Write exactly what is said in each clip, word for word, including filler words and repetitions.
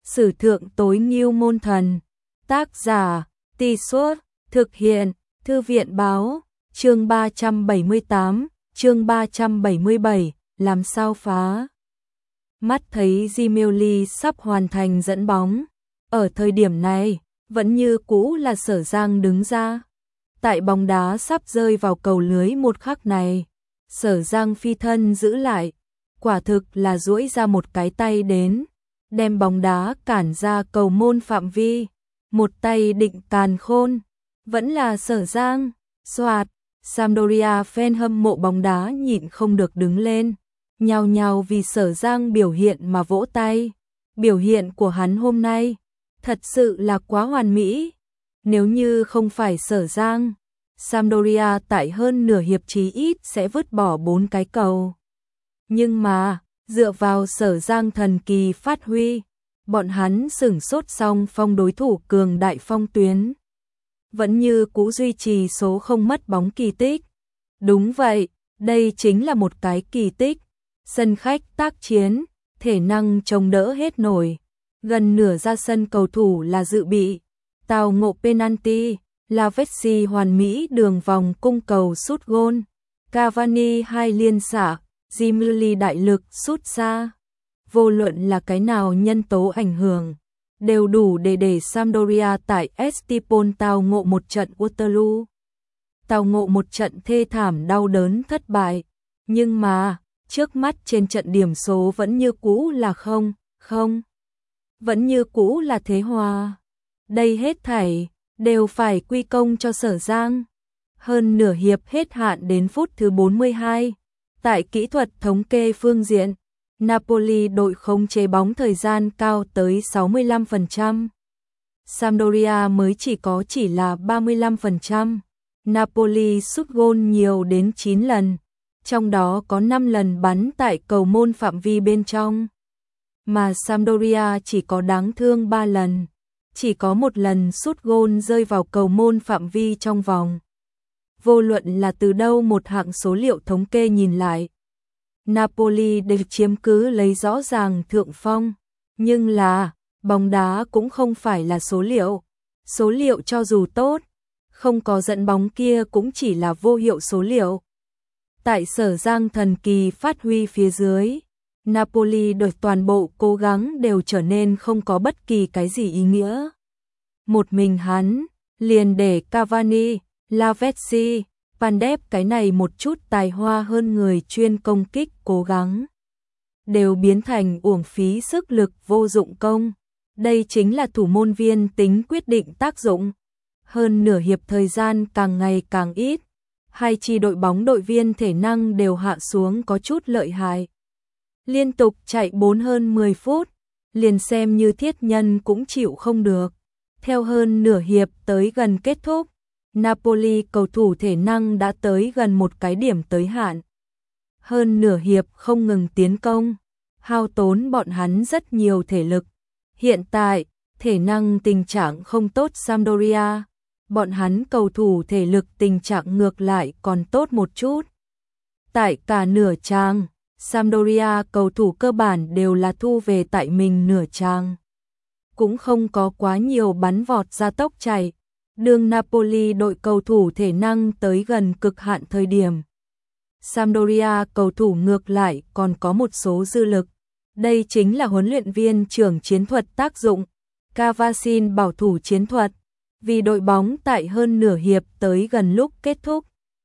Sử thượng tối ngưu môn thần. Tác giả, Tì Suốt, thực hiện, Thư viện báo, chương ba trăm bảy mươi tám, chương ba trăm bảy mươi bảy, làm sao phá. Mắt thấy Gimeli sắp hoàn thành dẫn bóng. Ở thời điểm này, vẫn như cũ là Sở Giang đứng ra. Tại bóng đá sắp rơi vào cầu lưới một khắc này, Sở Giang phi thân giữ lại, quả thực là duỗi ra một cái tay đến, đem bóng đá cản ra cầu môn phạm vi, một tay định càn khôn, vẫn là Sở Giang, xoạt, Sampdoria fan hâm mộ bóng đá nhịn không được đứng lên, nhao nhao vì Sở Giang biểu hiện mà vỗ tay, biểu hiện của hắn hôm nay, thật sự là quá hoàn mỹ, nếu như không phải Sở Giang, Sampdoria tại hơn nửa hiệp chí ít sẽ vứt bỏ bốn cái cầu. Nhưng mà, dựa vào Sở Giang thần kỳ phát huy, bọn hắn sửng sốt xong phong đối thủ cường đại phong tuyến. Vẫn như cũ duy trì số không mất bóng kỳ tích. Đúng vậy, đây chính là một cái kỳ tích. Sân khách tác chiến, thể năng chống đỡ hết nổi. Gần nửa ra sân cầu thủ là dự bị. Tào ngộ penalty, Lavezzi hoàn mỹ đường vòng cung cầu sút gôn. Cavani hai liên xạ, Gimeli đại lực sút xa. Vô luận là cái nào nhân tố ảnh hưởng, đều đủ để để Sampdoria tại Estipon tao ngộ một trận Waterloo. Tao ngộ một trận thê thảm đau đớn thất bại, nhưng mà, trước mắt trên trận điểm số vẫn như cũ là không, không. Vẫn như cũ là thế hòa. Đây hết thảy, đều phải quy công cho Sở Giang. Hơn nửa hiệp hết hạn đến phút thứ bốn mươi hai. Tại kỹ thuật thống kê phương diện, Napoli đội khống chế bóng thời gian cao tới sáu mươi lăm phần trăm. Sampdoria mới chỉ có chỉ là ba mươi lăm phần trăm. Napoli sút gôn nhiều đến chín lần, trong đó có năm lần bắn tại cầu môn phạm vi bên trong. Mà Sampdoria chỉ có đáng thương ba lần, chỉ có một lần sút gôn rơi vào cầu môn phạm vi trong vòng. Vô luận là từ đâu một hạng số liệu thống kê nhìn lại, Napoli đều chiếm cứ lấy rõ ràng thượng phong, nhưng là, bóng đá cũng không phải là số liệu. Số liệu cho dù tốt, không có dẫn bóng kia cũng chỉ là vô hiệu số liệu. Tại Sở Giang thần kỳ phát huy phía dưới, Napoli đội toàn bộ cố gắng đều trở nên không có bất kỳ cái gì ý nghĩa. Một mình hắn, liền để Cavani, Lavezzi, Pandev cái này một chút tài hoa hơn người chuyên công kích cố gắng, đều biến thành uổng phí sức lực vô dụng công. Đây chính là thủ môn viên tính quyết định tác dụng. Hơn nửa hiệp thời gian càng ngày càng ít, hai chi đội bóng đội viên thể năng đều hạ xuống có chút lợi hại. Liên tục chạy bốn hơn mười phút, liền xem như thiết nhân cũng chịu không được. Theo hơn nửa hiệp tới gần kết thúc, Napoli cầu thủ thể năng đã tới gần một cái điểm tới hạn. Hơn nửa hiệp không ngừng tiến công, hao tốn bọn hắn rất nhiều thể lực. Hiện tại, thể năng tình trạng không tốt Sampdoria, bọn hắn cầu thủ thể lực tình trạng ngược lại còn tốt một chút. Tại cả nửa trang, Sampdoria cầu thủ cơ bản đều là thu về tại mình nửa trang. Cũng không có quá nhiều bắn vọt ra tốc chạy. Đường Napoli đội cầu thủ thể năng tới gần cực hạn thời điểm. Sampdoria cầu thủ ngược lại còn có một số dư lực. Đây chính là huấn luyện viên trưởng chiến thuật tác dụng. Cavasin bảo thủ chiến thuật. Vì đội bóng tại hơn nửa hiệp tới gần lúc kết thúc,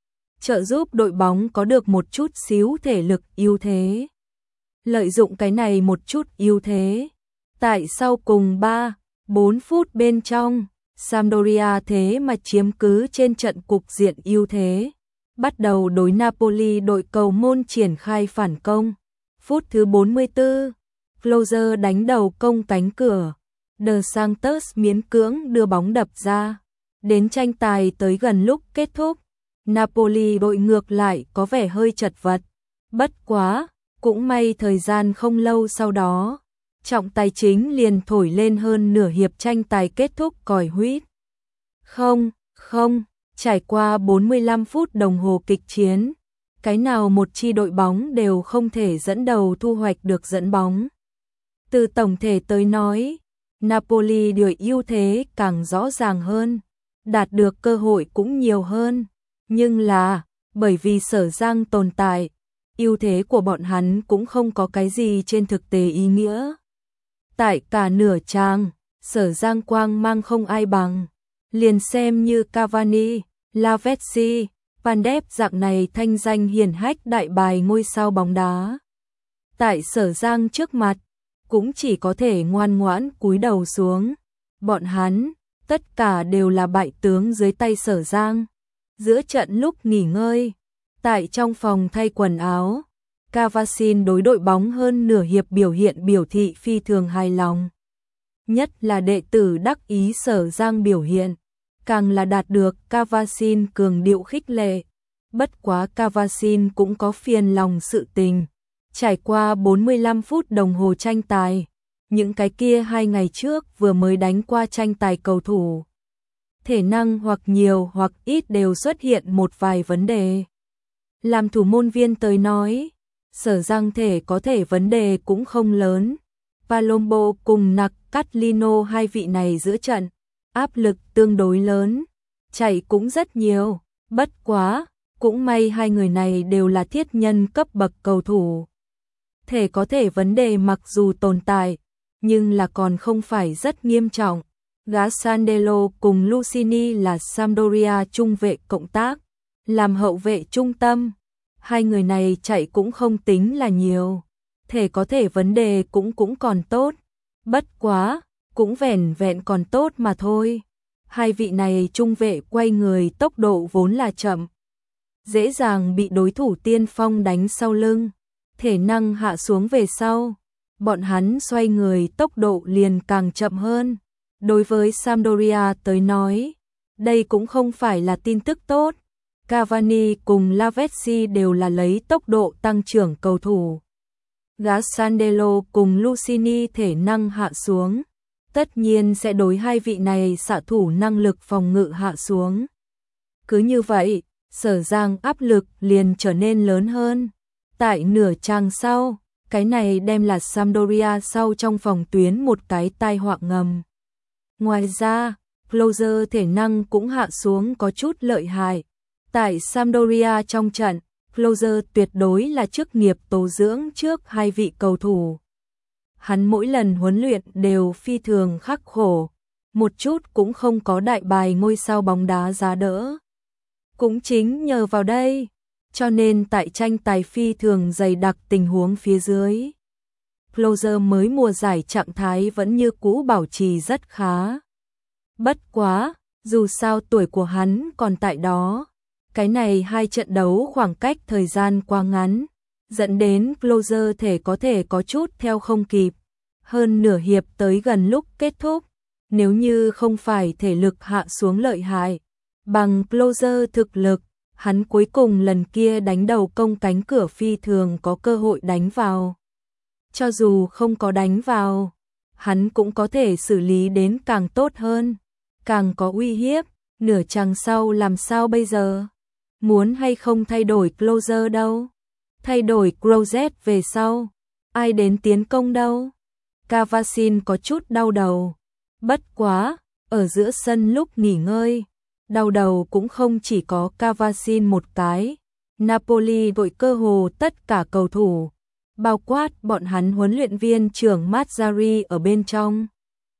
trợ giúp đội bóng có được một chút xíu thể lực ưu thế. Lợi dụng cái này một chút ưu thế. Tại sau cùng ba, bốn phút bên trong, Sampdoria thế mà chiếm cứ trên trận cục diện ưu thế. Bắt đầu đối Napoli đội cầu môn triển khai phản công. Phút thứ bốn mươi tư, Closer đánh đầu công cánh cửa. De Santos miễn cưỡng đưa bóng đập ra. Đến tranh tài tới gần lúc kết thúc, Napoli đội ngược lại có vẻ hơi chật vật. Bất quá, cũng may thời gian không lâu sau đó, trọng tài chính liền thổi lên hơn nửa hiệp tranh tài kết thúc còi huýt. Không, không, trải qua bốn mươi lăm phút đồng hồ kịch chiến, cái nào một chi đội bóng đều không thể dẫn đầu thu hoạch được dẫn bóng. Từ tổng thể tới nói, Napoli được ưu thế càng rõ ràng hơn, đạt được cơ hội cũng nhiều hơn, nhưng là bởi vì Sở Giang tồn tại, ưu thế của bọn hắn cũng không có cái gì trên thực tế ý nghĩa. Tại cả nửa trang, Sở Giang quang mang không ai bằng, liền xem như Cavani, Lavezzi, Van Dijk dạng này thanh danh hiển hách đại bài ngôi sao bóng đá. Tại Sở Giang trước mặt, cũng chỉ có thể ngoan ngoãn cúi đầu xuống. Bọn hắn, tất cả đều là bại tướng dưới tay Sở Giang. Giữa trận lúc nghỉ ngơi, tại trong phòng thay quần áo, Cavasin đối đội bóng hơn nửa hiệp biểu hiện biểu thị phi thường hài lòng. Nhất là đệ tử đắc ý Sở Giang biểu hiện, càng là đạt được Cavasin cường điệu khích lệ. Bất quá Cavasin cũng có phiền lòng sự tình. Trải qua bốn mươi lăm phút đồng hồ tranh tài, những cái kia hai ngày trước vừa mới đánh qua tranh tài cầu thủ. Thể năng hoặc nhiều hoặc ít đều xuất hiện một vài vấn đề. Làm thủ môn viên tới nói, Sở Giang thể có thể vấn đề cũng không lớn. Palombo cùng Nặc Catlino hai vị này giữa trận, áp lực tương đối lớn, chạy cũng rất nhiều, bất quá, cũng may hai người này đều là thiết nhân cấp bậc cầu thủ. Thể có thể vấn đề mặc dù tồn tại, nhưng là còn không phải rất nghiêm trọng. Gassandelo cùng Lucini là Sampdoria trung vệ cộng tác, làm hậu vệ trung tâm. Hai người này chạy cũng không tính là nhiều, thể có thể vấn đề cũng cũng còn tốt. Bất quá, cũng vẻn vẹn còn tốt mà thôi. Hai vị này trung vệ quay người tốc độ vốn là chậm, dễ dàng bị đối thủ tiên phong đánh sau lưng. Thể năng hạ xuống về sau, bọn hắn xoay người tốc độ liền càng chậm hơn. Đối với Sampdoria tới nói, đây cũng không phải là tin tức tốt. Cavani cùng Lavezzi đều là lấy tốc độ tăng trưởng cầu thủ. Gassandelo cùng Lucini thể năng hạ xuống, tất nhiên sẽ đối hai vị này xạ thủ năng lực phòng ngự hạ xuống. Cứ như vậy, Sở Giang áp lực liền trở nên lớn hơn. Tại nửa trang sau, cái này đem là Sampdoria sau trong phòng tuyến một cái tai họa ngầm. Ngoài ra, Klose thể năng cũng hạ xuống có chút lợi hại. Tại Sampdoria trong trận, Klose tuyệt đối là chức nghiệp tố dưỡng trước hai vị cầu thủ. Hắn mỗi lần huấn luyện đều phi thường khắc khổ, một chút cũng không có đại bài ngôi sao bóng đá giá đỡ. Cũng chính nhờ vào đây, cho nên tại tranh tài phi thường dày đặc tình huống phía dưới, Klose mới mùa giải trạng thái vẫn như cũ bảo trì rất khá. Bất quá, dù sao tuổi của hắn còn tại đó, cái này hai trận đấu khoảng cách thời gian quá ngắn, dẫn đến Klose thể có thể có chút theo không kịp. Hơn nửa hiệp tới gần lúc kết thúc, nếu như không phải thể lực hạ xuống lợi hại, bằng Klose thực lực, hắn cuối cùng lần kia đánh đầu công cánh cửa phi thường có cơ hội đánh vào. Cho dù không có đánh vào, hắn cũng có thể xử lý đến càng tốt hơn, càng có uy hiếp. Nửa chặng sau làm sao bây giờ? Muốn hay không thay đổi Klose đâu? Thay đổi Klose về sau, ai đến tiến công đâu? Cavasin có chút đau đầu. Bất quá, ở giữa sân lúc nghỉ ngơi, đau đầu cũng không chỉ có Cavasin một cái. Napoli đội cơ hồ tất cả cầu thủ, bao quát bọn hắn huấn luyện viên trưởng Mazzarri ở bên trong,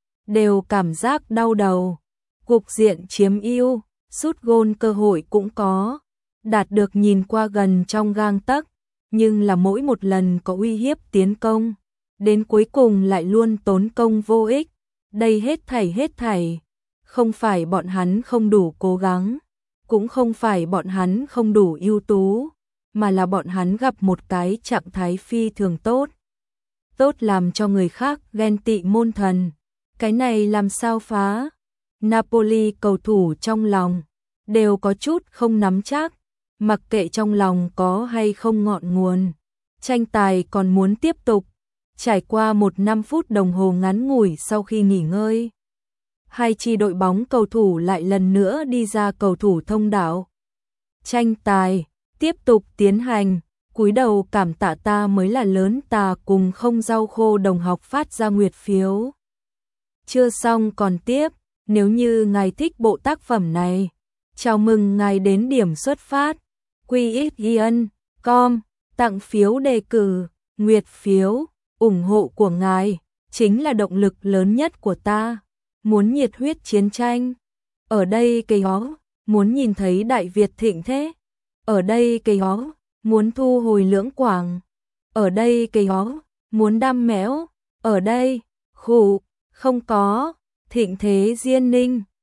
đều cảm giác đau đầu. Cục diện chiếm ưu, sút gôn cơ hội cũng có, đạt được nhìn qua gần trong gang tấc, nhưng là mỗi một lần có uy hiếp tiến công, đến cuối cùng lại luôn tốn công vô ích. Đây hết thảy hết thảy, không phải bọn hắn không đủ cố gắng, cũng không phải bọn hắn không đủ ưu tú, mà là bọn hắn gặp một cái trạng thái phi thường tốt. Tốt làm cho người khác ghen tị môn thần. Cái này làm sao phá? Napoli cầu thủ trong lòng đều có chút không nắm chắc, mặc kệ trong lòng có hay không ngọn nguồn. Tranh tài còn muốn tiếp tục, trải qua một năm phút đồng hồ ngắn ngủi sau khi nghỉ ngơi. Hai chi đội bóng cầu thủ lại lần nữa đi ra cầu thủ thông đạo. Tranh tài tiếp tục tiến hành, cúi đầu cảm tạ ta mới là lớn, ta cùng không rau khô đồng học phát ra nguyệt phiếu. Chưa xong còn tiếp, nếu như ngài thích bộ tác phẩm này, chào mừng ngài đến điểm xuất phát quy x ion chấm com, tặng phiếu đề cử, nguyệt phiếu, ủng hộ của ngài chính là động lực lớn nhất của ta. Muốn nhiệt huyết chiến tranh, ở đây cây ó, muốn nhìn thấy Đại Việt thịnh thế, ở đây cây ó, muốn thu hồi Lưỡng Quảng, ở đây cây ó, muốn đam mẽo, ở đây, khủ, không có, thịnh thế Diên Ninh.